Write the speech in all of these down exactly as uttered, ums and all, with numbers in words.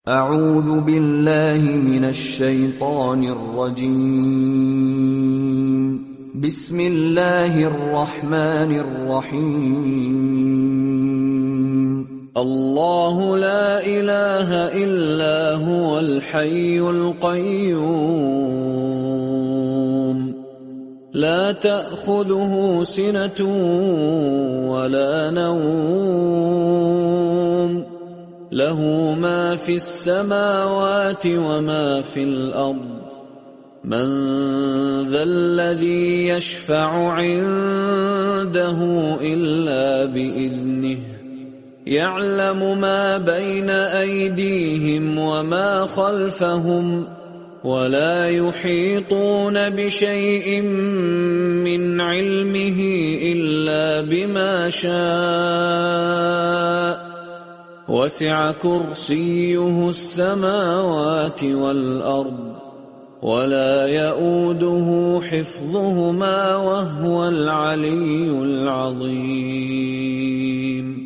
أعوذ بالله من الشيطان الرجيم بسم الله الرحمن الرحيم الله لا إله إلا هو الحي القيوم لا تأخذه سنة ولا نوم له ما في السماوات وما في الأرض من ذا الذي يشفع عنده إلا بإذنه يعلم ما بين أيديهم وما خلفهم ولا يحيطون بشيء من علمه إلا بما شاء وسع كرسيه السماوات والأرض ولا يؤوده حفظهما وهو العلي العظيم.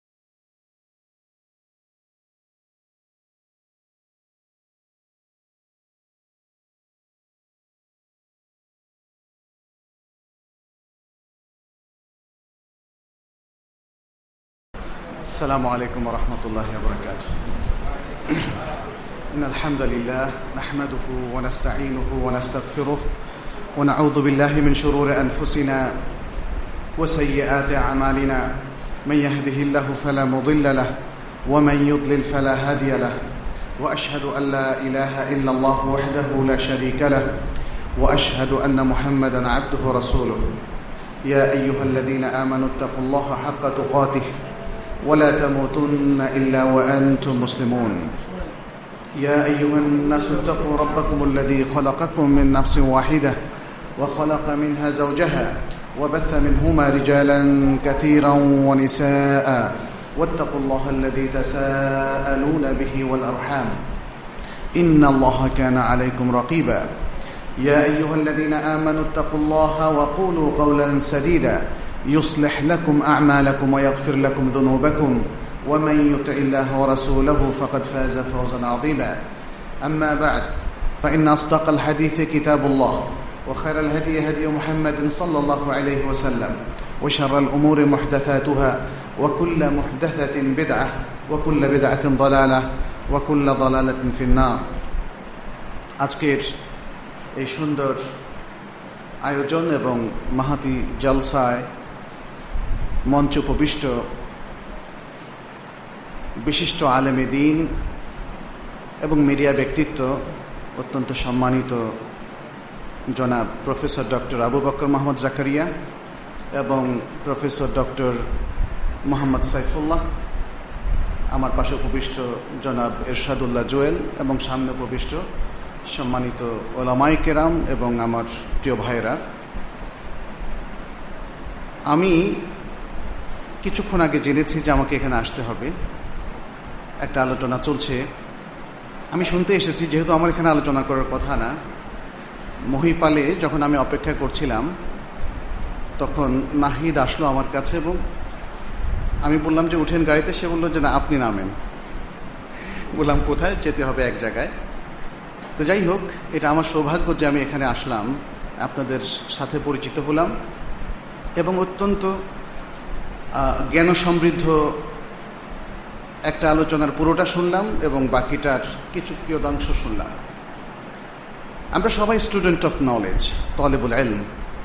السلام عليكم ورحمة الله وبركاته. إن الحمد لله نحمده ونستعينه ونستغفره ونعوذ بالله من شرور أنفسنا وسيئات أعمالنا من يهده الله فلا مضل له ومن يضلل فلا هادي له وأشهد أن لا إله إلا الله وحده لا شريك له وأشهد أن محمدا عبده ورسوله. يا أيها الذين آمنوا اتقوا الله حق تقاته ولا تموتن إلا وأنتم مسلمون. يا أيها الناس اتقوا ربكم الذي خلقكم من نفس واحدة وخلق منها زوجها وبث منهما رجالا كثيرا ونساء واتقوا الله الذي تساءلون به والأرحام إن الله كان عليكم رقيبا. يا أيها الذين آمنوا اتقوا الله وقولوا قولا سديدا يصلح لكم أعمالكم ويغفر لكم ذنوبكم ومن يطع الله ورسوله فقد فاز فوزا عظيما. أما بعد فإن أصدق الحديث كتاب الله وخير الهدي هدي محمد صلى الله عليه وسلم وشر الأمور محدثاتها وكل محدثة بدعة وكل بدعة ضلالة وكل ضلالة في النار. আজকের এই সুন্দর আয়োজন এবং মাহাতি জলসায় মঞ্চ উপবিষ্ট বিশিষ্ট আলেমে দ্বীন এবং মিডিয়া ব্যক্তিত্ব অত্যন্ত সম্মানিত জনাব প্রফেসর ডক্টর আবু বকর মোহাম্মদ জাকারিয়া এবং প্রফেসর ডক্টর মোহাম্মদ সাইফুল্লাহ, আমার পাশে উপবিষ্ট জনাব এরশাদুল্লাহ জুয়েল এবং সামনে উপবিষ্ট সম্মানিত ওলামায়ে কেরাম এবং আমার প্রিয় ভাইরা, আমি কিছুক্ষণ আগে জেনেছি যে আমাকে এখানে আসতে হবে। একটা আলোচনা চলছে, আমি শুনতে এসেছি। যেহেতু আমার এখানে আলোচনা করার কথা না, মহিপালে যখন আমি অপেক্ষা করছিলাম তখন নাহিদ আসলো আমার কাছে এবং আমি বললাম যে উঠেন গাড়িতে। সে বললো যে না, আপনি নামেন। বললাম কোথায়? যেতে হবে এক জায়গায়। তো যাই হোক, এটা আমার সৌভাগ্য যে আমি এখানে আসলাম, আপনাদের সাথে পরিচিত হলাম এবং অত্যন্ত জ্ঞান সমৃদ্ধ একটা আলোচনার পুরোটা শুনলাম এবং বাকিটার কিছু প্রিয়দাংশ শুনলাম। আমরা সবাই স্টুডেন্ট অফ নলেজ, তলেবুল ইলম।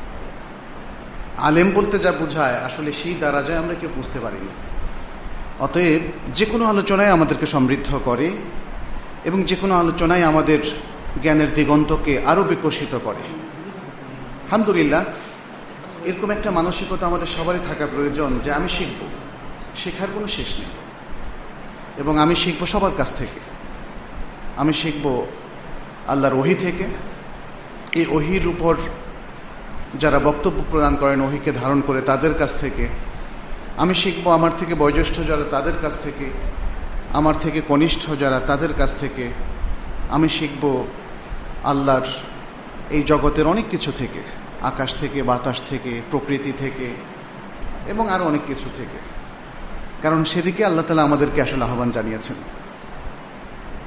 আলেম বলতে যা বোঝায় আসলে সেই দারাজায় আমরা কেউ বুঝতে পারিনি। অতএব যে কোনো আলোচনায় আমাদেরকে সমৃদ্ধ করে এবং যে কোনো আলোচনায় আমাদের জ্ঞানের দিগন্তকে আরও বিকশিত করে। আলহামদুলিল্লাহ, এরকম একটা মানসিকতা আমাদের সবারই থাকা প্রয়োজন যে আমি শিখব, শেখার কোনো শেষ নেই এবং আমি শিখব সবার কাছ থেকে। আমি শিখব আল্লাহর ওহী থেকে, এই ওহীর উপর যারা বক্তব্য প্রদান করেন ওহীকে ধারণ করে তাদের কাছ থেকে। আমি শিখব আমার থেকে বয়োজ্যেষ্ঠ যারা তাদের কাছ থেকে, আমার থেকে কনিষ্ঠ যারা তাদের কাছ থেকে। আমি শিখব আল্লাহর এই জগতের অনেক কিছু থেকে, আকাশ থেকে, বাতাস থেকে, প্রকৃতি থেকে এবং আরও অনেক কিছু থেকে। কারণ সেদিকে আল্লাহ তাআলা আমাদেরকে আসলে আহ্বান জানিয়েছেন।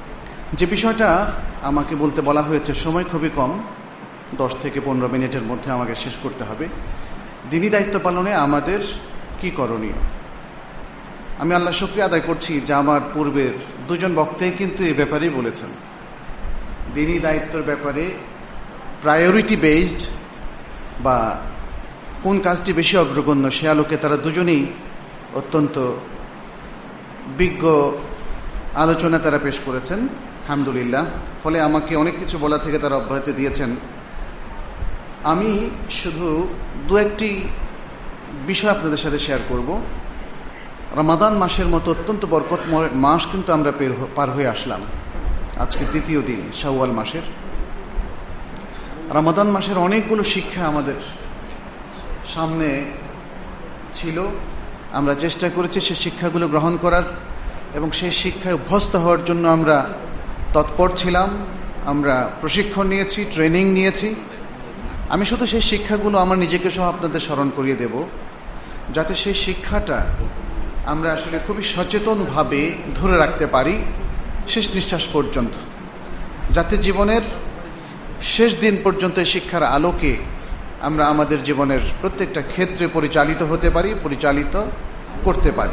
যে বিষয়টা আমাকে বলতে বলা হয়েছে, সময় খুবই কম, দশ থেকে পনেরো মিনিটের মধ্যে আমাকে শেষ করতে হবে। দিনী দায়িত্ব পালনে আমাদের কি করণীয়? আমি আল্লাহ শুকরিয়া আদায় করছি যে আমার পূর্বের দুজন বক্তাই কিন্তু এই ব্যাপারেই বলেছেন। দিনী দায়িত্বের ব্যাপারে প্রায়োরিটি বেসড বা কোন কাজটি বেশি অগ্রগণ্য সে আলোকে তারা দুজনেই অত্যন্ত বিজ্ঞ আলোচনা তারা পেশ করেছেন, আলহামদুলিল্লাহ। ফলে আমাকে অনেক কিছু বলা থেকে তারা অব্যাহতি দিয়েছেন। আমি শুধু দু একটি বিষয় আপনাদের সাথে শেয়ার করব। রমাদান মাসের মতো অত্যন্ত বরকতময় মাস কিন্তু আমরা পার হয়ে আসলাম। আজকে তৃতীয় দিন শাওয়াল মাসের। রমাদান মাসের অনেকগুলো শিক্ষা আমাদের সামনে ছিল। আমরা চেষ্টা করেছি সেই শিক্ষাগুলো গ্রহণ করার এবং সেই শিক্ষায় অভ্যস্ত হওয়ার জন্য আমরা তৎপর ছিলাম। আমরা প্রশিক্ষণ নিয়েছি, ট্রেনিং নিয়েছি। আমি শুধু সেই শিক্ষাগুলো আমার নিজেকে সহ আপনাদের স্মরণ করিয়ে দেব, যাতে সেই শিক্ষাটা আমরা আসলে খুবই সচেতনভাবে ধরে রাখতে পারি শেষ নিঃশ্বাস পর্যন্ত, যাতে জীবনের শেষ দিন পর্যন্ত এই শিক্ষার আলোকে আমরা আমাদের জীবনের প্রত্যেকটা ক্ষেত্রে পরিচালিত হতে পারি, পরিচালিত করতে পারি।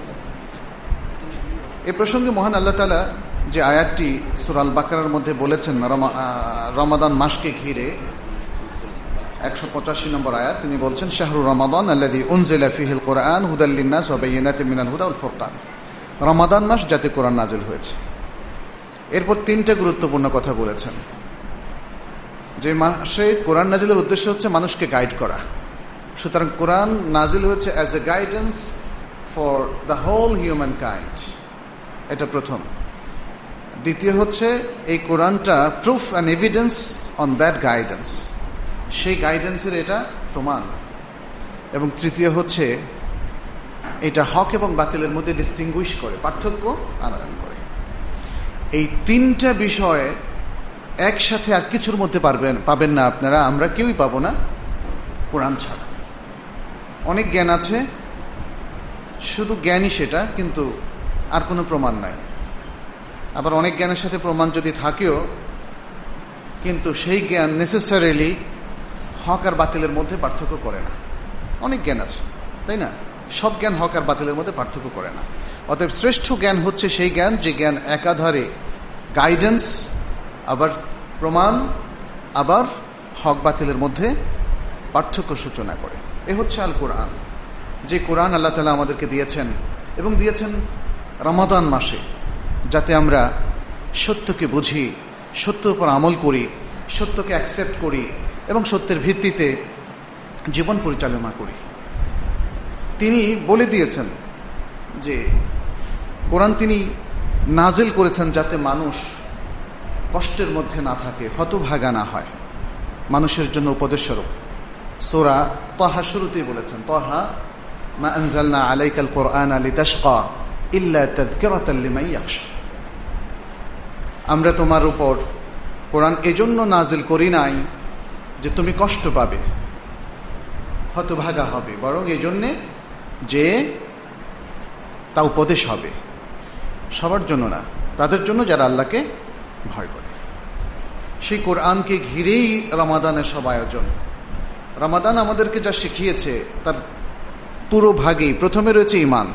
এ প্রসঙ্গে মহান আল্লাহ তাআলা যে আয়াতটি সূরা আল বাকারার মধ্যে বলেছেন রমাদান মাসকে ঘিরে, একশো পঁচাশি নম্বর আয়াত, তিনি বলছেন শাহরু রমাদান আল্লাযী উনজিলা ফীহিল কুরআন হুদাল লিন-নাস ওয়া বায়িনাতিন মিনাল হুদা ওয়াল ফুরকান। রমাদান মাস যাতে কোরআন নাজিল হয়েছে। এরপর তিনটা গুরুত্বপূর্ণ কথা বলেছেন। যে মাসে কোরআন নাজিলের উদ্দেশ্য হচ্ছে মানুষকে গাইড করা, সুতরাং কোরআন নাজিল হয়েছে as a guidance for the whole human kind, এটা প্রথম। দ্বিতীয় হচ্ছে এই কোরআনটা proof and evidence on that guidance, সেই গাইডেন্সের এটা প্রমাণ। এবং তৃতীয় হচ্ছে এটা হক এবং বাতিলের মধ্যে ডিস্টিংগুইশ করে, পার্থক্য আনয়ন করে। এই তিনটা বিষয় একসাথে আর কিছুর মধ্যে পারবেন পাবেন না আপনারা, আমরা কেউই পাবো না কোরআন ছাড়া। অনেক জ্ঞান আছে, শুধু জ্ঞানই সেটা, কিন্তু আর কোনো প্রমাণ নাই। আবার অনেক জ্ঞানের সাথে প্রমাণ যদি থাকেও, কিন্তু সেই জ্ঞান নেসেসারিলি হক আর বাতিলের মধ্যে পার্থক্য করে না। অনেক জ্ঞান আছে, তাই না? সব জ্ঞান হক আর বাতিলের মধ্যে পার্থক্য করে না। অতএব শ্রেষ্ঠ জ্ঞান হচ্ছে সেই জ্ঞান যে জ্ঞান একাধারে গাইডেন্স, আবার প্রমাণ, আবার হক বাতিলের মধ্যে পার্থক্য সূচনা করে। এ হচ্ছে আল কোরআন, যে কোরআন আল্লাহ তাআলা আমাদেরকে দিয়েছেন এবং দিয়েছেন রমাদান মাসে, যাতে আমরা সত্যকে বুঝি, সত্যের উপর আমল করি, সত্যকে অ্যাকসেপ্ট করি এবং সত্যের ভিত্তিতে জীবন পরিচালনা করি। তিনি বলে দিয়েছেন যে কোরআন তিনি নাজিল করেছেন যাতে মানুষ কষ্টের মধ্যে না থাকে, হতভাগা না হয়, মানুষের জন্য উপদেশস্বরূপ। সূরা তাহা শুরুতেই বলেছেন, তাহা মা আনজালনা আলাইকাল কুরআনা লিতাশকা ইল্লা তাযকিরাতাল লিমান ইয়াখশা। আমরা তোমার উপর কোরআন এজন্য নাজিল করি নাই যে তুমি কষ্ট পাবে, হতভাগা হবে, বরং এজন্যে যে তা উপদেশ হবে, সবার জন্য না, তাদের জন্য যারা আল্লাহকে ভয় করে। সেই কোরআনকে ঘিরেই রমাদানের সব আয়োজন। রমাদান আমাদেরকে যা শিখিয়েছে তার পুরো ভাগেই প্রথমে রয়েছে ঈমান।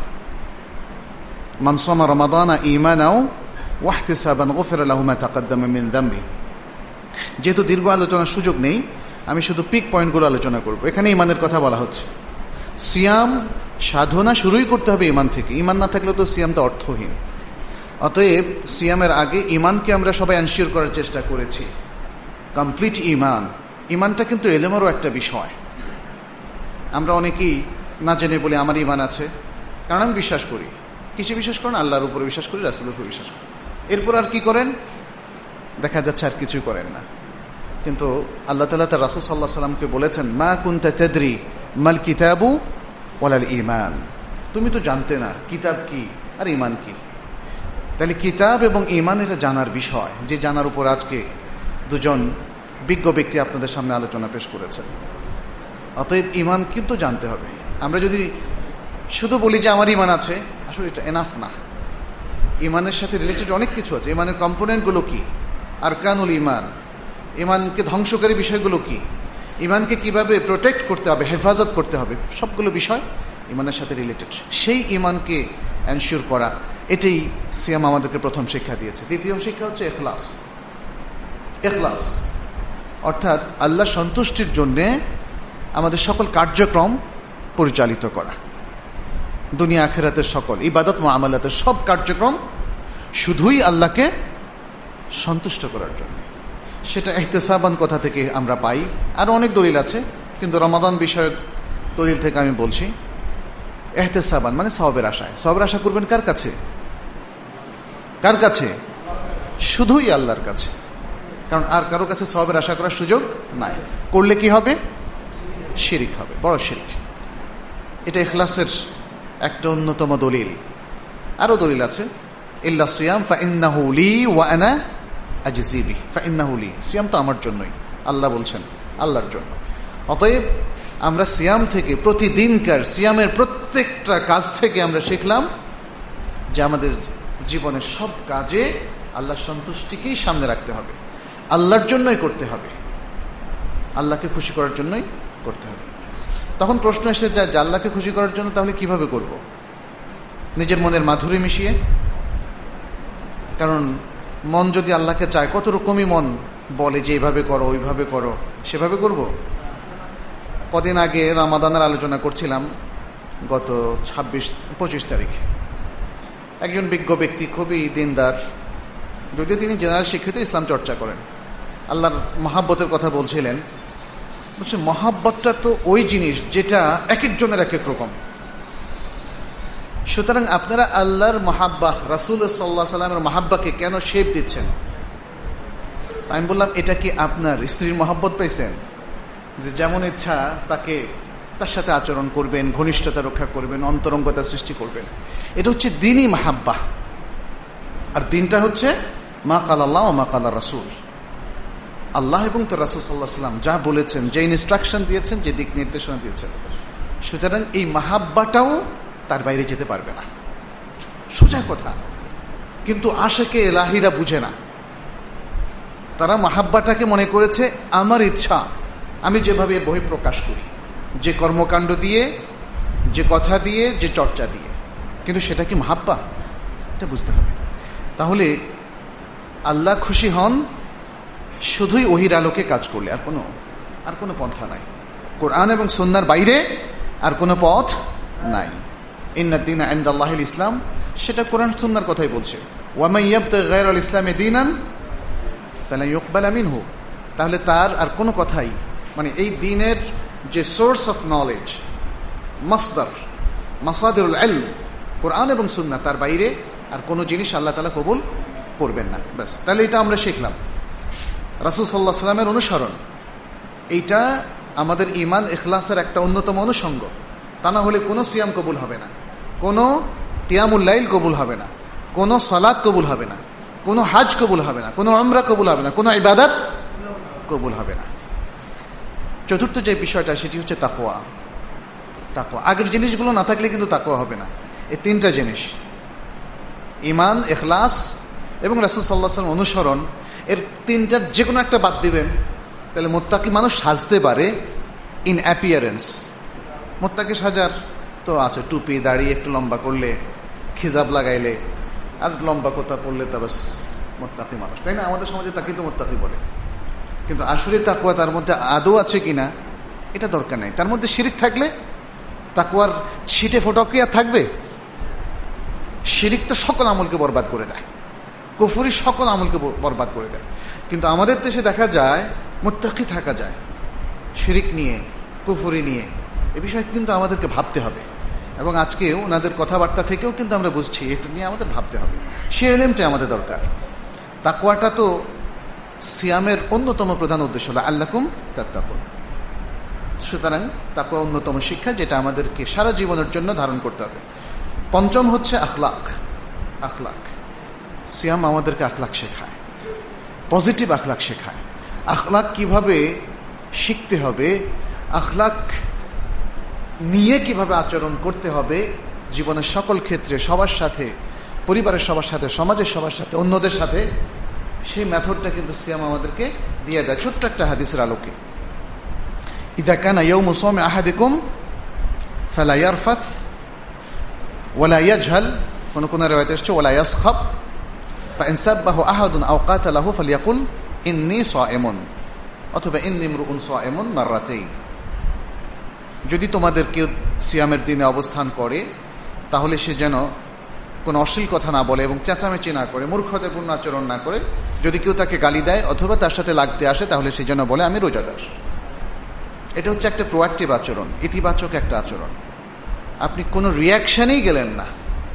মান সামা রমাদানা ঈমানাও ওয়া ইহতিসাবান গুফিরা লাহু মা তাকাদ্দামা মিন যামবি। যেহেতু দীর্ঘ আলোচনার সুযোগ নেই, আমি শুধু পিক পয়েন্টগুলো আলোচনা করব। এখানে ঈমানের কথা বলা হচ্ছে। সিয়াম সাধনা শুরুই করতে হবে ঈমান থেকে। ঈমান না থাকলে তো সিয়ামটা অর্থহীন। অতএব সিয়ামের আগে ঈমানকে আমরা সবাই এনশিওর করার চেষ্টা করেছি, কমপ্লিট ঈমান। ঈমানটা কিন্তু এলেমেরও একটা বিষয়। আমরা অনেকেই না জেনে বলি আমার ঈমান আছে, কারণ আমি বিশ্বাস করি। কিসে বিশ্বাস করেন? আল্লাহর উপরে বিশ্বাস করি, রাসূলের উপরে বিশ্বাস করি। এরপর আর কি করেন? দেখা যাচ্ছে আর কিছুই করেন না। কিন্তু আল্লাহ তাআলা তার রাসূল সাল্লাল্লাহু আলাইহি ওয়াসাল্লামকে বলেছেন, মা কুনতা তাদরি মাল কিতাবু ওয়ালাল ঈমান। তুমি তো জানতে না কিতাব কি আর ঈমান কি। তাহলে কিতাব এবং ঈমান এটা জানার বিষয়, যে জানার উপর আজকে দুজন বিজ্ঞ ব্যক্তি আপনাদের সামনে আলোচনা পেশ করেছেন। অতএব ঈমান কিন্তু জানতে হবে। আমরা যদি শুধু বলি যে আমার ঈমান আছে, আসলে এটা এনাফ না। ইমানের সাথে রিলেটেড অনেক কিছু আছে। ইমানের কম্পোনেন্টগুলো কি, আরকানুল ইমান, ইমানকে ধ্বংসকারী বিষয়গুলো কি, ইমানকে কিভাবে প্রোটেক্ট করতে হবে, হেফাজত করতে হবে, সবগুলো বিষয় ইমানের সাথে রিলেটেড। সেই ইমানকে এনশিওর করা, এটাই সিয়াম আমাদেরকে প্রথম শিক্ষা দিয়েছে। দ্বিতীয় শিক্ষা হচ্ছে এখলাস। এখলাস অর্থাৎ আল্লাহ সন্তুষ্টির জন্যে আমাদের সকল কার্যক্রম পরিচালিত করা। দুনিয়া আখিরাতের সকল ইবাদত মুআমালাতের সব কার্যক্রম শুধুই আল্লাহকে সন্তুষ্ট করার জন্য। সেটা ইহতিসাবান কথা থেকে আমরা পাই, আরও অনেক দলিল আছে, কিন্তু রমাদান বিষয়ক দলিল থেকে আমি বলছি। ইহতিসাবান মানে সওয়াবের আশায়। সওয়াবের আশা করবেন কার কাছে? কার কাছে? শুধুই আল্লাহর কাছে। কারণ আর কারো কাছে সওয়াবের আশা করার সুযোগ নাই। করলে কি হবে? শিরিক হবে, বড় শিরিক। এটা ইখলাসের একটা অন্যতম দলিল। আরো দলিল আছে, ইল্লা সিয়াম ফাইন্নাহু লি ওয়া আনা আজজি বিহি। ফাইন্নাহু লি, সিয়াম তো আমার জন্যই, আল্লাহ বলছেন, আল্লাহর জন্য। অতএব আমরা সিয়াম থেকে, প্রতিদিনকার সিয়ামের প্রত্যেকটা কাজ থেকে আমরা শিখলাম যে আমাদের জীবনের সব কাজে আল্লাহর সন্তুষ্টিকেই সামনে রাখতে হবে, আল্লাহর জন্যই করতে হবে, আল্লাহকে খুশি করার জন্যই করতে হবে। তখন প্রশ্ন এসে যায় যে আল্লাহকে খুশি করার জন্য তাহলে কিভাবে করব? নিজের মনের মাধুরী মিশিয়ে? কারণ মন যদি আল্লাহকে চায়, কত রকমই মন বলে যে এইভাবে করো, ওইভাবে করো, সেভাবে করব? কদিন আগে রমাদানের আলোচনা করছিলাম, গত ছাব্বিশ পঁচিশ তারিখে একজন বিজ্ঞ ব্যক্তি, খুবই দিনদার, যদিও তিনি জেনারেল শিক্ষিত, ইসলাম চর্চা করেন, আল্লাহর মহাব্বতের কথা বলছিলেন। বলছে মহাব্বতটা তো ওই জিনিস যেটা এক একজনের এক এক রকম। সুতরাং আপনারা আল্লাহর মহাব্বা, রাসূল সাল্লাল্লাহু আলাইহি সাল্লামের মহাব্বাকে কেন শেপ দিচ্ছেন? আমি বললাম, এটা কি আপনার স্ত্রীর মহাব্বত পাইছেন যে যেমন ইচ্ছা তাকে, তার সাথে আচরণ করবেন, ঘনিষ্ঠতা রক্ষা করবেন, অন্তরঙ্গতা সৃষ্টি করবেন? এটা হচ্ছে দ্বীনি মাহাব্বা। আর দিনটা হচ্ছে মা কাল আল্লাহ ও মা কাল রাসূল, আল্লাহ এবং তো রাসূল সাল্লাল্লাহু আলাইহি সাল্লাম যা বলেছেন, যে ইনস্ট্রাকশন দিয়েছেন, যে দিক নির্দেশনা দিয়েছেন। সুতরাং এই মাহাব্বাটাও তার বাইরে যেতে পারবে না, সোজা কথা। কিন্তু আশিকে এলাহিরা বুঝে না, তারা মাহাব্বাটাকে মনে করেছে আমার ইচ্ছা, আমি যেভাবে বহিঃপ্রকাশ করি, যে কর্মকাণ্ড দিয়ে, যে কথা দিয়ে, যে চর্চা দিয়ে। কিন্তু সেটা কি মাহাব্বা? এটা বুঝতে হবে। তাহলে আল্লাহ খুশি হন শুধুই ওহির আলোকে কাজ করলে, আর কোনো আর কোনো পন্থা নাই। কোরআন এবং সুন্নাহর বাইরে আর কোনো পথ নাই। ইন্নাদ দীনা ইনদাল্লাহিল ইসলাম, সেটা কোরআন সুন্নাহর কথাই বলছে। ওয়া মান ইয়াবতাগি গায়রাল ইসলামি দীনান ফালা ইউকবালা মিনহু। তাহলে তার আর কোনো কথাই, মানে এই দ্বীনের যে সোর্স অফ নলেজ, মাসদার, মাসাদিরুল ইলম, কোরআন এবং সুন্নাহ, তার বাইরে আর কোনো জিনিস আল্লাহ তাআলা কবুল করবেন না। ব্যাস, তাহলে এটা আমরা শিখলাম। রাসূল সাল্লাল্লাহু আলাইহি সাল্লামের অনুসরণ, এইটা আমাদের ঈমান ইখলাসের একটা অন্যতম অনুষঙ্গ। তা না হলে কোনো সিয়াম কবুল হবে না, কোনো কিয়ামুল লাইল কবুল হবে না, কোনো সালাত কবুল হবে না, কোনো হাজ কবুল হবে না, কোনো উমরা কবুল হবে না, কোনো ইবাদত কবুল হবে না। চতুর্থ যে বিষয়টা, সেটি হচ্ছে তাকওয়া। তাকওয়া, আগের জিনিসগুলো না থাকলে কিন্তু তাকওয়া হবে না। এই তিনটা জিনিস, ঈমান, ইখলাস এবং রাসূল সাল্লাল্লাহু আলাইহি ওয়াসাল্লাম অনুসরণ, এর তিনটার যে কোনো একটা বাদ দিবেন, তাহলে মুত্তাকি মানুষ সাজতে পারে ইন অ্যাপিয়ারেন্স। মুত্তাকি সাজার তো আছে, টুপি দাড়ি একটু লম্বা করলে, খিজাব লাগাইলে, আর লম্বা কথা পড়লে তা বাস মুত্তাকি মানুষ, তাই না? আমাদের সমাজে তাকে তো মুত্তাকি বলে। কিন্তু আসলে তাকওয়া তার মধ্যে আদৌ আছে কিনা এটা দরকার নেই। তার মধ্যে শিরিক থাকলে তাকওয়ার ছিটে ফোটা কি আর থাকবে? শিরিক তো সকল আমলকে বরবাদ করে দেয়, কুফরি সকল আমলকে বরবাদ করে দেয়। কিন্তু আমাদের দেশে দেখা যায় মুত্তাকি থাকা যায় শিরিক নিয়ে, কুফরি নিয়ে। এ বিষয়ে কিন্তু আমাদেরকে ভাবতে হবে, এবং আজকেও ওনাদের কথাবার্তা থেকেও কিন্তু আমরা বুঝছি এটা নিয়ে আমাদের ভাবতে হবে। সে এলেমটাই আমাদের দরকার। তাকওয়াটা তো সিয়ামের অন্যতম প্রধান উদ্দেশ্য হলো আল্লাকুম তাত্তাকুন। সুতরাং তাকওয়া অন্যতম শিক্ষা, যেটা আমাদেরকে সারা জীবনের জন্য ধারণ করতে হবে। পঞ্চম হচ্ছে আখলাক। আখলাক, সিয়াম আমাদেরকে আখলাক শেখায়, পজিটিভ আখলাক শেখায়। আখলাক কিভাবে শিখতে হবে, আখলাক নিয়ে কিভাবে আচরণ করতে হবে জীবনের সকল ক্ষেত্রে, সবার সাথে, পরিবারের সবার সাথে, সমাজের সবার সাথে, অন্যদের সাথে, সেই মেথডটা কিন্তু সিয়াম আমাদেরকে দিয়ে দেয়। ছোট্ট একটা হাদিসের আলোকে, ইযা কানা ইয়াউমু সাওমি আহাদিকুম ফালা ইয়ারফাথ ওয়ালা ইয়াজহাল, কোন কোন riwayat এসেছে ওয়ালা ইয়াসখাব, ফাইন সাব্বাহু আহাদুন আও কাতালাহু ফালিয়াকুল ইন্নী সাইমুন, অথবা ইন্নী ইমরুউন সাইমুন মাররাতাইন। যদি তোমাদের কেউ সিয়ামের দিনে অবস্থান করে তাহলে সে যেন কোনো অশ্লীল কথা না বলে এবং চেঁচামেচি না করে, মূর্খতাপূর্ণ আচরণ না করে। যদি কেউ তাকে গালি দেয় অথবা তার সাথে লাগতে আসে তাহলে সে যেন বলে আমি রোজাদার। এটা হচ্ছে একটা প্রোঅ্যাক্টিভ আচরণ, ইতিবাচক একটা আচরণ। আপনি কোনো রিয়াকশনেই গেলেন না।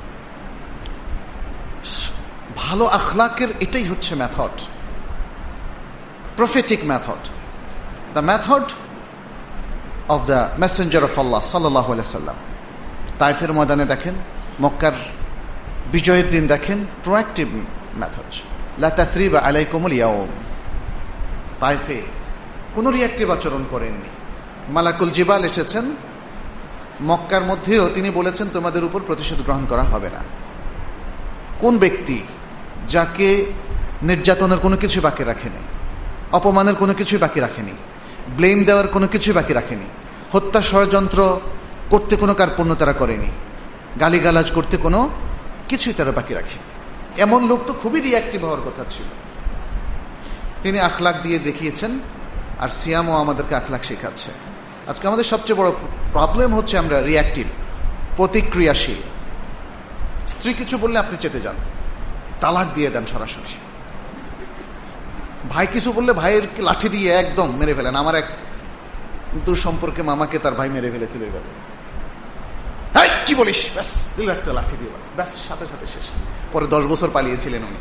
ভালো আখলাকের এটাই হচ্ছে method, prophetic method, the method of the messenger of Allah সাল্লাল্লাহু আলাইহি সাল্লাম। তাইফের ময়দানে দেখেন, মক্কার বিজয়ের দিন দেখেন, প্রোঅ্যাক্টিভ মেথড, লা তাথরিবা আলাইকুমুল ইয়াউম। তাইফে কোনো রিয়াক্টিভ আচরণ করেননি। মালাকুল জিবাল এসেছেন মক্কার মধ্যেও, তিনি বলেছেন তোমাদের উপর প্রতিশোধ গ্রহণ করা হবে না। কোন ব্যক্তি যাকে নির্যাতনের কোনো কিছু বাকি রাখেনি, অপমানের কোনো কিছুই বাকি রাখেনি, ব্লেম দেওয়ার কোনো কিছুই বাকি রাখেনি, হত্যা ষড়যন্ত্র করতে কোনো কার্পণ্য তারা করেনি, গালিগালাজ করতে কোনো কিছুই তারা বাকি রাখেনি, এমন লোক তো খুবই রিয়াক্টিভ হওয়ার কথা ছিল। তিনি আখলাক দিয়ে দেখিয়েছেন, আর সিয়ামও আমাদেরকে আখলাক শেখাচ্ছে। আজকে আমাদের সবচেয়ে বড় প্রবলেম হচ্ছে আমরা রিয়াক্টিভ, প্রতিক্রিয়াশীল। স্ত্রী কিছু বললে আপনি চেতে যান, তালাক দিয়ে দেন সরাসরি। ভাই কিছু বললে ভাইয়ের লাঠি দিয়ে একদম মেরে ফেলেন। আমার এক দূর সম্পর্কে মামাকে তার ভাই মেরে ফেলেছিল এইভাবে, কি বলিস, ব্যাস দিল একটা লাঠি দিয়ে, ব্যাস সাথে সাথে শেষ। পরে দশ বছর পালিয়েছিলেন উনি।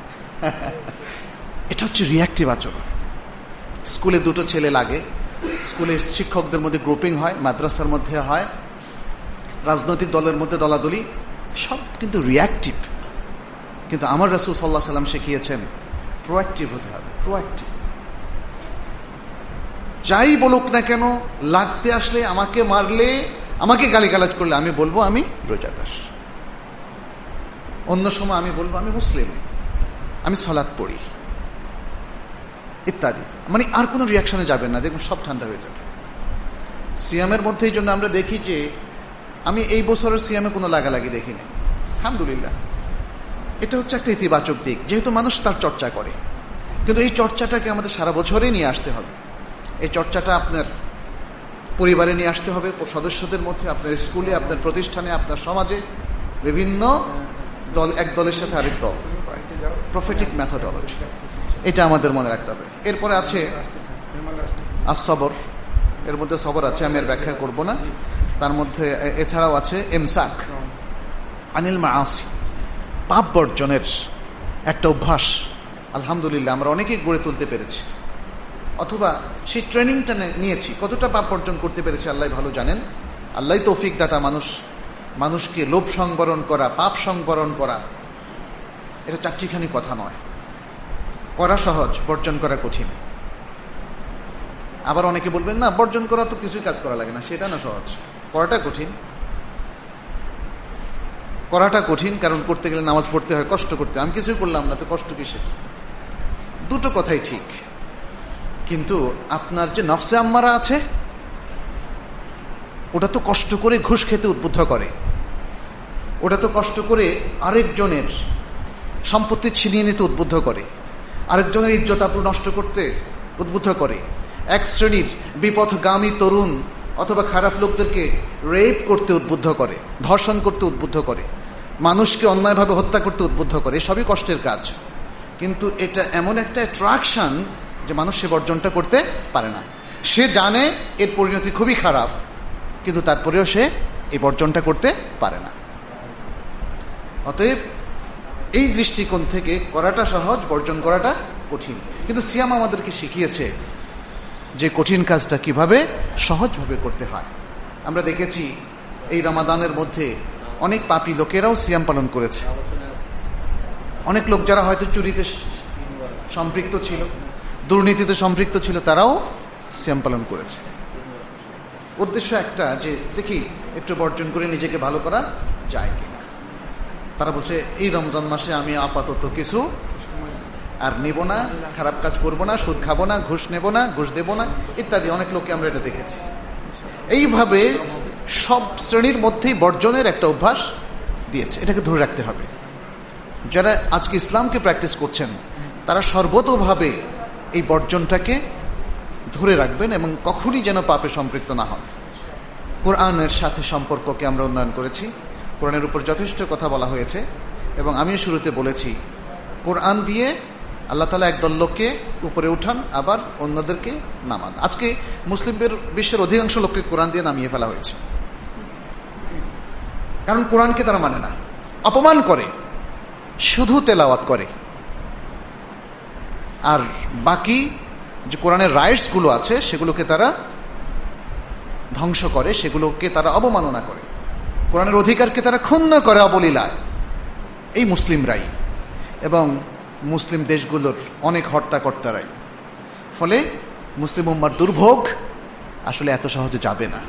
এটা হচ্ছে রিয়াক্টিভ আচরণ। স্কুলে দুটো ছেলে লাগে, স্কুলের শিক্ষকদের মধ্যে গ্রুপিং হয়, মাদ্রাসার মধ্যে হয়, রাজনৈতিক দলের মধ্যে দলাদলি, সব কিন্তু রিয়াক্টিভ। কিন্তু আমার রাসূল সাল্লাল্লাহু আলাইহি সাল্লাম শিখিয়েছেন প্রোঅ্যাক্টিভ হতে হবে, প্রোঅ্যাক্টিভ। যাই বলুক না কেন, লাগতে আসলে, আমাকে মারলে, আমাকে গালিগালাজ করলে আমি বলবো আমি রোজাদার। অন্য সময় আমি বলবো আমি মুসলিম, আমি সালাত পড়ি, ইত্যাদি। মানে আর কোনো রিয়াকশনে যাবেন না, দেখুন সব ঠান্ডা হয়ে যাবে। সিয়ামের মধ্যে এই জন্য আমরা দেখি যে, আমি এই বছরের সিয়ামে কোনো লাগালাগি দেখিনি, আলহামদুলিল্লাহ। এটা হচ্ছে একটা ইতিবাচক দিক, যেহেতু মানুষ তার চর্চা করে। কিন্তু এই চর্চাটাকে আমাদের সারা বছরই নিয়ে আসতে হবে। এই চর্চাটা আপনার পরিবারে নিয়ে আসতে হবে, সদস্যদের মধ্যে, আপনার স্কুলে, আপনার প্রতিষ্ঠানে, আপনার সমাজে, বিভিন্ন দল, এক দলের সাথে আরেক দল, প্রফেটিক মেথডোলজি, এটা আমাদের মনে রাখতে হবে। এরপরে আছে আসবর, এর মধ্যে সবর আছে, আমি এর ব্যাখ্যা করব না। তার মধ্যে এছাড়াও আছে ইমসাক আনিল মাআসি, পাপ বর্জনের একটা অভ্যাস। আলহামদুলিল্লাহ আমরা অনেকেই গড়ে তুলতে পেরেছি, অথবা সেই ট্রেনিংটা নিয়েছি। কতটা পাপ বর্জন করতে পেরেছি আল্লাহ ভালো জানেন। আল্লাহ তৌফিক দাতা। মানুষ মানুষকে লোভ সংবরণ করা, পাপ সংবরণ করা, এটা চারটিখানি কথা নয়। করা সহজ, বর্জন করা কঠিন। আবার অনেকে বলবেন না, বর্জন করা তো কিছুই কাজ করা লাগে না, সেটা না সহজ, করাটা কঠিন। করাটা কঠিন কারণ করতে গেলে নামাজ পড়তে হয়, কষ্ট করতে হয়। আমি কিছুই করলাম না, তো কষ্ট কিসের? দুটো কথাই ঠিক, কিন্তু আপনার যে নফসে আম্মারা আছে, ওটা তো কষ্ট করে ঘুষ খেতে উদ্বুদ্ধ করে, ওটা তো কষ্ট করে আরেকজনের সম্পত্তি ছিনিয়ে নিতে উদ্বুদ্ধ করে, আরেকজনের ইজ্জত আবরু নষ্ট করতে উদ্বুদ্ধ করে, এক শ্রেণীর বিপথগামী তরুণ অথবা খারাপ লোকদেরকে রেপ করতে উদ্বুদ্ধ করে, ধর্ষণ করতে উদ্বুদ্ধ করে, মানুষকে অন্যায়ভাবে হত্যা করতে উদ্বুদ্ধ করে। সবই কষ্টের কাজ, কিন্তু এটা এমন একটা অ্যাট্রাকশন যে মানুষ সে বর্জনটা করতে পারে না। সে জানে এর পরিণতি খুবই খারাপ, কিন্তু তারপরেও সে এই বর্জনটা করতে পারে না। অতএব এই দৃষ্টিকোণ থেকে করাটা সহজ, বর্জন করাটা কঠিন। কিন্তু সিয়াম আমাদেরকে শিখিয়েছে যে কঠিন কাজটা কিভাবে সহজভাবে করতে হয়। আমরা দেখেছি এই রমাদানের মধ্যে অনেক পাপী লোকেরাও সিয়াম পালন করেছে। অনেক লোক যারা হয়তো চুরিতে সম্পৃক্ত ছিল, দুর্নীতিতে সম্পৃক্ত ছিল, তারাও সিয়াম পালন করেছে। উদ্দেশ্য একটা, যে দেখি একটু বর্জন করে নিজেকে ভালো করা যায় কিনা। তারা বলছে এই রমজান মাসে আমি আপাতত কিছু আর নেব না, খারাপ কাজ করব না, সুদ খাবো না, ঘুষ নেব না, ঘুষ দেব না ইত্যাদি। অনেক লোককে আমরা এটা দেখেছি। এইভাবে সব শ্রেণীর মধ্যেই বর্জনের একটা অভ্যাস দিয়েছে। এটাকে ধরে রাখতে হবে। যারা আজকে ইসলামকে প্র্যাকটিস করছেন তারা সর্বতোভাবে এই বর্জনটাকে ধরে রাখবেন এবং কখনই যেন পাপে সম্পৃক্ত না হন। কোরআনের সাথে সম্পর্ককে আমরা উন্নয়ন করেছি। কোরআনের উপর যথেষ্ট কথা বলা হয়েছে এবং আমিও শুরুতে বলেছি কোরআন দিয়ে আল্লাহ তাআলা একদল লোককে উপরে উঠান, আবার অন্যদেরকে নামান। আজকে মুসলিমদের বিশ্বের অধিকাংশ লোককে কোরআন দিয়ে নামিয়ে ফেলা হয়েছে, কারণ কোরআনকে তারা মানে না, অপমান করে, শুধু তেলাওয়াত করে। আর বাকি যে কোরআনের রাইটস গুলো আছে সেগুলোকে তারা ধ্বংস করে, সেগুলোকে তারা অবমাননা করে, কোরআনের অধিকারকে তারা ক্ষুণ্ণ করে অবলীলায়। এই মুসলিমরাই এবং মুসলিম দেশগুলোর অনেক হর্তাকর্তারাই। ফলে মুসলিম উম্মার দুর্ভোগ আসলে এত সহজে যাবে না।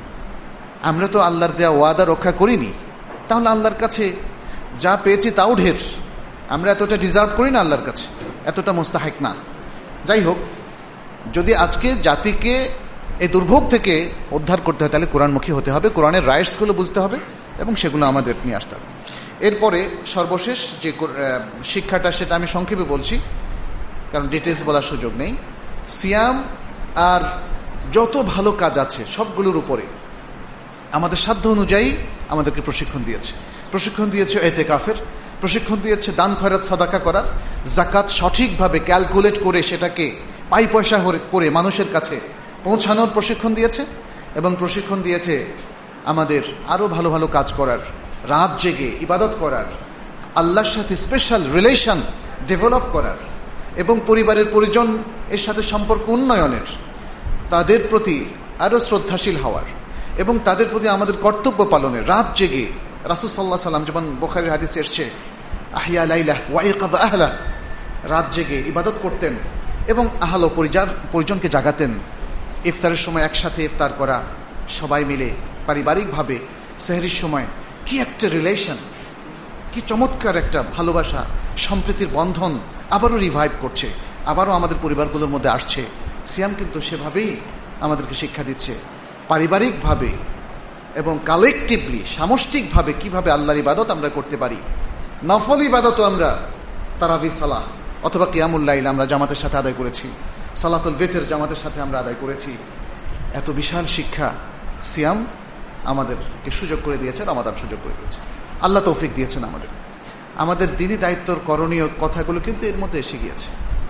আমরা তো আল্লাহর দেয়া ওয়াদা রক্ষা করিনি, তাহলে আল্লাহর কাছে যা পেয়েছি তাও ঢের। আমরা এতটা ডিজার্ভ করি না আল্লাহর কাছে, এতটা মুস্তাহিক না। যাই হোক, যদি আজকে জাতিকে এই দুর্ভোগ থেকে উদ্ধার করতে হয় তাহলে কোরআনমুখী হতে হবে, কোরআনের রাইটসগুলো বুঝতে হবে এবং সেগুলো আমাদের নিয়ে আসতে হবে। এরপরে সর্বশেষ যে শিক্ষাটা সেটা আমি সংক্ষেপে বলছি, কারণ ডিটেলস বলার সুযোগ নেই। সিয়াম আর যত ভালো কাজ আছে সবগুলোর উপরে আমাদের সাধ্য অনুযায়ী আমাদেরকে প্রশিক্ষণ দিয়েছে। প্রশিক্ষণ দিয়েছে এতেকাফের, প্রশিক্ষণ দিয়েছে দান খয়রাত সাদাকা করার, জাকাত সঠিকভাবে ক্যালকুলেট করে সেটাকে পাই পয়সা করে মানুষের কাছে পৌঁছানোর প্রশিক্ষণ দিয়েছে, এবং প্রশিক্ষণ দিয়েছে আমাদের আরো ভালো ভালো কাজ করার, রাত জেগে ইবাদত করার, আল্লাহর সাথে স্পেশাল রিলেশন ডেভেলপ করার এবং পরিবারের পরিজন এর সাথে সম্পর্ক উন্নয়নের, তাদের প্রতি আরো শ্রদ্ধাশীল হওয়ার এবং তাদের প্রতি আমাদের কর্তব্য পালনের। রাত জেগে রাসূল সাল্লাল্লাহু আলাইহি ওয়াসাল্লাম যেমন বুখারীর হাদিসে এসেছে, আহিয়া লাইলা ওয়া ইকাযা আহলা, রাত জেগে ইবাদত করতেন এবং আহল পরিবার পরিজনকে জাগাতেন। ইফতারের সময় একসাথে ইফতার করা, সবাই মিলে পারিবারিকভাবে সেহরির সময়, কি একটা রিলেশন, কি চমৎকার একটা ভালোবাসা, সম্প্রীতির বন্ধন আবারও রিভাইভ করছে, আবারও আমাদের পরিবারগুলোর মধ্যে আসছে। সিয়াম কিন্তু সেভাবেই আমাদেরকে শিক্ষা দিচ্ছে, পারিবারিকভাবে এবং কালেকটিভলি সামষ্টিকভাবে কিভাবে আল্লাহর ইবাদত আমরা করতে পারি। নফল ইবাদতও আমরা তারাবি সালাহ অথবা কিয়ামুল লাইল আমরা জামাতের সাথে আদায় করেছি, সালাতুল ভিতর জামাতের সাথে আমরা আদায় করেছি। এত বিশাল শিক্ষা সিয়াম আমাদেরকে সুযোগ করে দিয়েছে, রমাদান সুযোগ করে দিয়েছে, আল্লাহ তৌফিক দিয়েছেন আমাদের। আমাদের দিনী দায়িত্বর করণীয় কথাগুলো কিন্তু এর মধ্যে এসে গিয়েছে।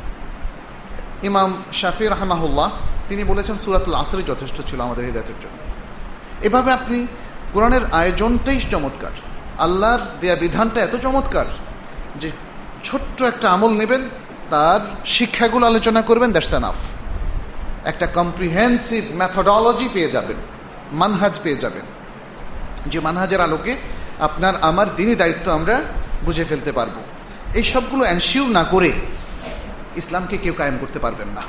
ইমাম শাফি রাহমাহুল্লাহ তিনি বলেছেন সূরাতুল আসর যথেষ্ট ছিল আমাদের হিদায়াতের জন্য। এভাবে আপনি কোরআনের আয়োজনটাই চমৎকার, আল্লাহর দেয়া বিধানটা এত চমৎকার যে ছোট্ট একটা আমল নেবেন, তার শিক্ষাগুলো আলোচনা করবেন, দ্যাটস এনাফ। একটা কম্প্রিহেন্সিভ মেথোডোলজি পেয়ে যাবেন, মানহাজ পেয়ে যাবেন, যে মানহাজের আলোকে আপনার আমার দিনী দায়িত্ব আমরা বুঝে ফেলতে পারবো। এই সবগুলো এনশিওর না করে ইসলামকে কেউ কায়েম করতে পারবেন না।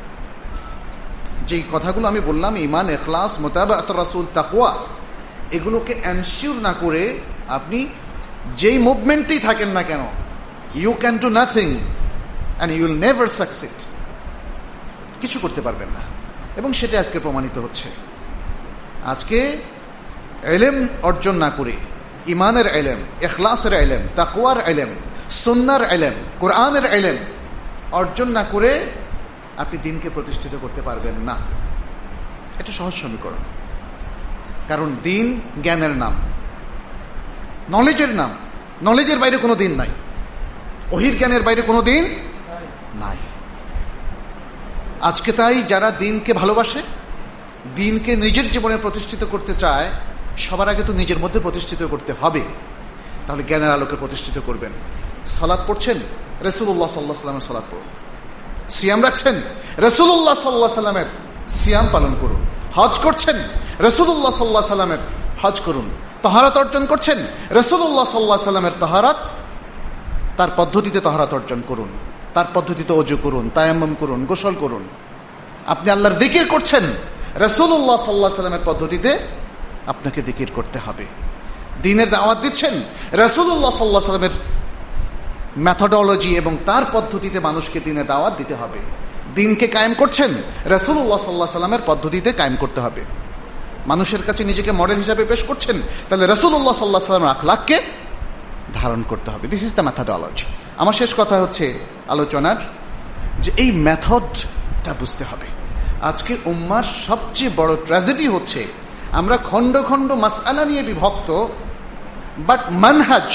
যেই কথাগুলো আমি বললাম, ঈমান, ইখলাস, মুতাবাআতুর রাসূল, তাকওয়া, এগুলোকে এনশিওর না করে আপনি যেই মুভমেন্টেই থাকেন না কেন, you can do nothing and you will never succeed. কিছু করতে পারবেন না, এবং সেটা আজকে প্রমাণিত হচ্ছে। আজকে ইলম অর্জন না করে, ইমানের ইলম, ইখলাসের ইলম, তাকওয়ার ইলম, সুন্নাহর ইলম, কোরআনের ইলম অর্জন না করে আপনি দিনকে প্রতিষ্ঠিত করতে পারবেন না। এটা সহজ সমীকরণ, কারণ দিন জ্ঞানের নাম, নলেজের নাম। নলেজের বাইরে কোনো দিন নাই, ওহির জ্ঞানের বাইরে কোনো দিন নাই। আজকে তাই যারা দিনকে ভালোবাসে, দিনকে নিজের জীবনে প্রতিষ্ঠিত করতে চায়, সবার আগে তো নিজের মধ্যে প্রতিষ্ঠিত করতে হবে। তাহলে জ্ঞানের আলোকে প্রতিষ্ঠিত করবেন। সালাত পড়ছেন, রাসূলুল্লাহ সাল্লাল্লাহু আলাইহি ওয়াসাল্লামের সালাত পড়ুন। সিয়াম রাখছেন, রাসূলুল্লাহ সাল্লাল্লাহু আলাইহি ওয়াসাল্লামের সিয়াম পালন করুন। হজ করছেন, রাসূলুল্লাহ সাল্লাল্লাহু আলাইহি ওয়াসাল্লামের হজ করুন। তাহারাত অর্জন করছেন, রাসূলুল্লাহ সাল্লাল্লাহু আলাইহি ওয়াসাল্লামের তাহারাত, তার পদ্ধতিতে তাহারাত অর্জন করুন, তার পদ্ধতিতে ওযু করুন, তায়াম্মুম করুন, গোসল করুন। আপনি আল্লাহর জিকির করছেন, রাসূলুল্লাহ সাল্লাল্লাহু আলাইহি ওয়াসাল্লামের পদ্ধতিতে আপনাকে জিকির করতে হবে। দ্বীনের দাওয়াত দিচ্ছেন, রাসূলুল্লাহ সাল্লাল্লাহু আলাইহি ওয়াসাল্লামের মেথোডোলজি এবং তার পদ্ধতিতে মানুষকে দিনে দাওয়াত দিতে হবে। দিনকে কায়েম করছেন, রাসূলুল্লাহ সাল্লাল্লাহু আলাইহি ওয়াসাল্লামের পদ্ধতিতে কায়েম করতে হবে। মানুষের কাছে নিজেকে মডেল হিসাবে পেশ করছেন, তাহলে রাসূলুল্লাহ সাল্লাল্লাহু আলাইহি ওয়াসাল্লামের আখলাককে ধারণ করতে হবে। This is the methodology. আমার শেষ কথা হচ্ছে আলোচনার যে এই মেথডটা বুঝতে হবে। আজকে উম্মার সবচেয়ে বড় ট্র্যাজেডি হচ্ছে আমরা খণ্ড খণ্ড মাসআলা নিয়ে বিভক্ত, বাট মানহাজ,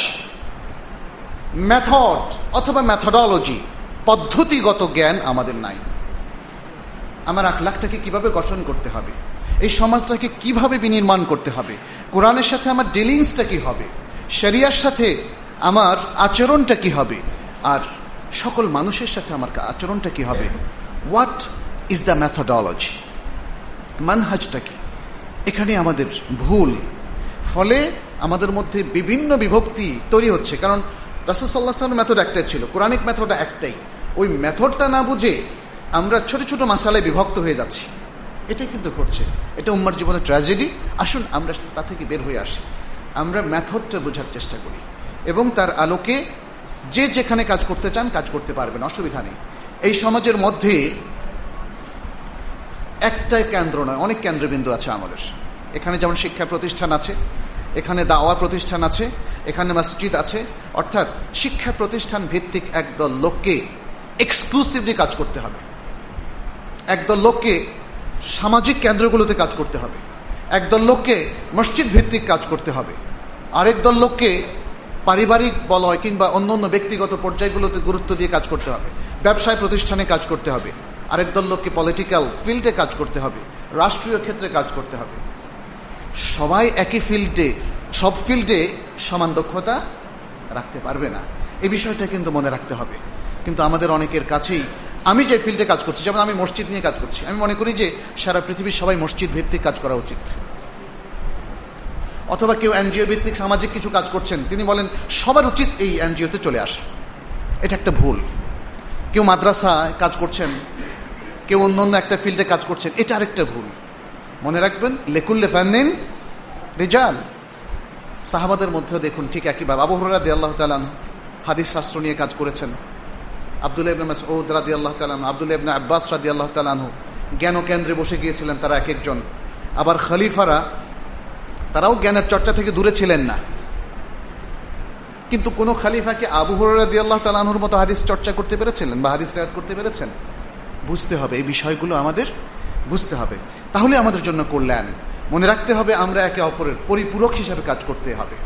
মেথড অথবা মেথোডোলজি, পদ্ধতিগত জ্ঞান আমাদের নাই। আমার আখলাকটাকে কিভাবে গঠন করতে হবে, এই সমাজটাকে কিভাবে বিনির্মাণ করতে হবে, কোরআনের সাথে আমার ডিলিংসটা কি হবে, শরিয়ার সাথে আমার আচরণটা কি হবে, আর সকল মানুষের সাথে আমার আচরণটা কি হবে, হোয়াট ইজ দ্য মেথোডোলজি, মানহাজটা কি, এখানে আমাদের ভুল। ফলে আমাদের মধ্যে বিভিন্ন বিভক্তি তৈরি হচ্ছে। কারণ রাসূল সাল্লাল্লাহু আলাইহি ওয়াসাল্লামের মেথড একটাই ছিল, কোরআনিক মেথডটা একটাই। ওই মেথডটা না বুঝে আমরা ছোট ছোট মাসালায় বিভক্ত হয়ে যাচ্ছি। এটাই কিন্তু ঘটছে। এটা উম্মার জীবনে ট্র্যাজেডি। আসুন আমরা তা থেকে বের হয়ে আসি, আমরা মেথডটা বোঝার চেষ্টা করি এবং তার আলোকে যে যেখানে কাজ করতে চান কাজ করতে পারবেন, অসুবিধা নেই। এই সমাজের মধ্যে একটাই কেন্দ্র নয়, অনেক কেন্দ্রবিন্দু আছে আমাদের। এখানে যেমন শিক্ষা প্রতিষ্ঠান আছে, এখানে দাওয়া প্রতিষ্ঠান আছে, এখানে মসজিদ আছে। অর্থাৎ শিক্ষা প্রতিষ্ঠান ভিত্তিক একদল লোককে এক্সক্লুসিভলি কাজ করতে হবে, একদল লোককে সামাজিক কেন্দ্রগুলোতে কাজ করতে হবে, একদল লোককে মসজিদ ভিত্তিক কাজ করতে হবে, আরেক দল লোককে পারিবারিক বলয় কিংবা অন্য অন্য ব্যক্তিগত পর্যায়গুলোতে গুরুত্ব দিয়ে কাজ করতে হবে, ব্যবসায় প্রতিষ্ঠানে কাজ করতে হবে, আরেক দল লোককে পলিটিক্যাল ফিল্ডে কাজ করতে হবে, রাষ্ট্রীয় ক্ষেত্রে কাজ করতে হবে। সবাই একই ফিল্ডে, সব ফিল্ডে সমান দক্ষতা রাখতে পারবে না, এই বিষয়টা কিন্তু মনে রাখতে হবে। কিন্তু আমাদের অনেকের কাছেই, আমি যে ফিল্ডে কাজ করছি, যেমন আমি মসজিদ নিয়ে কাজ করছি, আমি মনে করি যে সারা পৃথিবীর সবাই মসজিদ ভিত্তিক কাজ করা উচিত। অথবা কেউ এনজিও ভিত্তিক সামাজিক কিছু কাজ করছেন, তিনি বলেন সবার উচিত এই এনজিওতে চলে আসা। এটা একটা ভুল। কেউ মাদ্রাসায় কাজ করছেন, কেউ অন্য অন্য একটা ফিল্ডে কাজ করছেন, এটা আরেকটা ভুল। মনে রাখবেন, লিকুল্লি ফান্নিন রিজাল। সাহাবাদের মধ্যে দেখুন ঠিক একইভাবে আবু হুরায়রা রাদিয়াল্লাহু তাআলা আনহু হাদিস শাস্ত্র নিয়ে কাজ করেছেন, আব্দুল্লাহ ইবনে মাসউদ রাদিয়াল্লাহু তাআলা আনহু, আব্দুল্লাহ ইবনে আব্বাস রাদিয়াল্লাহু তাআলা আনহু জ্ঞান কেন্দ্রে বসে গিয়েছিলেন তারা এক একজন। আবার খলিফারা, তারাও জ্ঞানের চর্চা থেকে দূরে ছিলেন না। কিন্তু কোন খলিফাকে আবু হুরায়রা রাদিয়াল্লাহু তাআলা আনহুর মতো হাদিস চর্চা করতে পেরেছিলেন বা হাদিস রিওয়ায়াত করতে পেরেছেন? বুঝতে হবে, এই বিষয়গুলো আমাদের বুঝতে হবে, তাহলে আমাদের জন্য কল্যাণ। মনে রাখতে হবে আমরা একে অপরের পরিপূরক হিসাবে কাজ করতে হবে।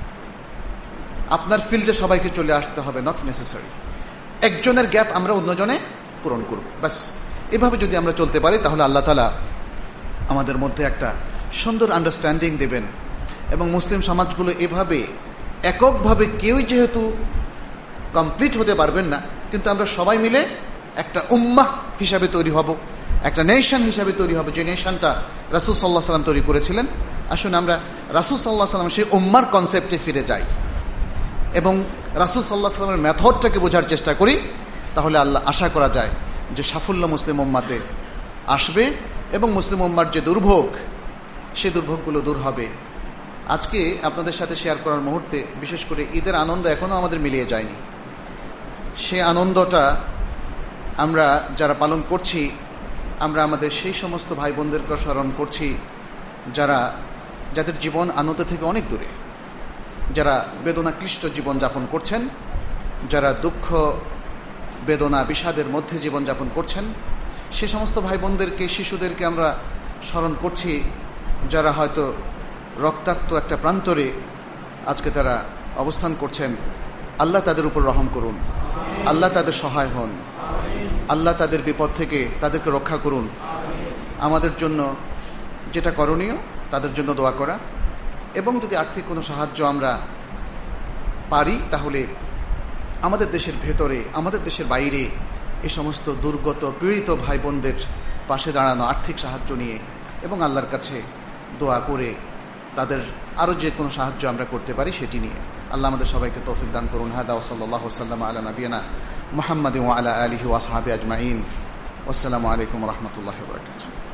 আপনার ফিল্ডে সবাইকে চলে আসতে হবে, নট নেসেসারি। একজনের গ্যাপ আমরা অন্যজনে পূরণ করব, ব্যাস। এভাবে যদি আমরা চলতে পারি তাহলে আল্লাহ তাআলা আমাদের মধ্যে একটা সুন্দর আন্ডারস্ট্যান্ডিং দেবেন। এবং মুসলিম সমাজগুলো এভাবে এককভাবে কেউই যেহেতু কমপ্লিট হতে পারবেন না, কিন্তু আমরা সবাই মিলে একটা উম্মাহ হিসাবে তৈরি হব, একটা নেশন হিসাবে তৈরি হবে, যে নেশনটা রাসূল সাল্লাল্লাহু আলাইহি ওয়াসাল্লাম তৈরি করেছিলেন। আসুন আমরা রাসূল সাল্লাল্লাহু আলাইহি ওয়াসাল্লাম সেই উম্মার কনসেপ্টে ফিরে যাই এবং রাসূল সাল্লাল্লাহু আলাইহি ওয়াসাল্লামের মেথডটাকে বোঝার চেষ্টা করি। তাহলে আল্লাহ আশা করা যায় যে সাফল্য মুসলিম উম্মাতে আসবে এবং মুসলিম উম্মার যে দুর্ভোগ, সে দুর্ভোগগুলো দূর হবে। আজকে আপনাদের সাথে শেয়ার করার মুহূর্তে বিশেষ করে ঈদের আনন্দ এখনও আমাদের মিলিয়ে যায়নি। সে আনন্দটা আমরা যারা পালন করছি, আমরা আমাদের সেই সমস্ত ভাই বোনদেরকে স্মরণ করছি যারা, যাদের জীবন আনন্দ থেকে অনেক দূরে, যারা বেদনাক্লিষ্ট জীবন যাপন করছেন, যারা দুঃখ বেদনা বিষাদের মধ্যে জীবনযাপন করছেন, সে সমস্ত ভাই বোনদেরকে, শিশুদেরকে আমরা স্মরণ করছি যারা হয়তো রক্তাক্ত একটা প্রান্তরে আজকে তারা অবস্থান করছেন। আল্লাহ তাদের উপর রহম করুন, আল্লাহ তাদের সহায় হন, আল্লাহ তাদের বিপদ থেকে তাদেরকে রক্ষা করুন। আমাদের জন্য যেটা করণীয় তাদের জন্য দোয়া করা, এবং যদি আর্থিক কোনো সাহায্য আমরা পারি তাহলে আমাদের দেশের ভেতরে, আমাদের দেশের বাইরে এই সমস্ত দুর্গত পীড়িত ভাই বোনদের পাশে দাঁড়ানো, আর্থিক সাহায্য নিয়ে এবং আল্লাহর কাছে দোয়া করে তাদের আরও যে কোনো সাহায্য আমরা করতে পারি সেটি নিয়ে। আল্লাহ আমাদের সবাইকে তৌফিক দান করুন। হাদা ওয়া সাল্লাল্লাহু সাল্লাম আলা নবিয়িনা মুহাম্মাদিন ওয়া আলা আলিহি ওয়া আসহাবিহি আজমাইন। আসসালামু আলাইকুম ওয়া রাহমাতুল্লাহি ওয়া বারাকাতুহু।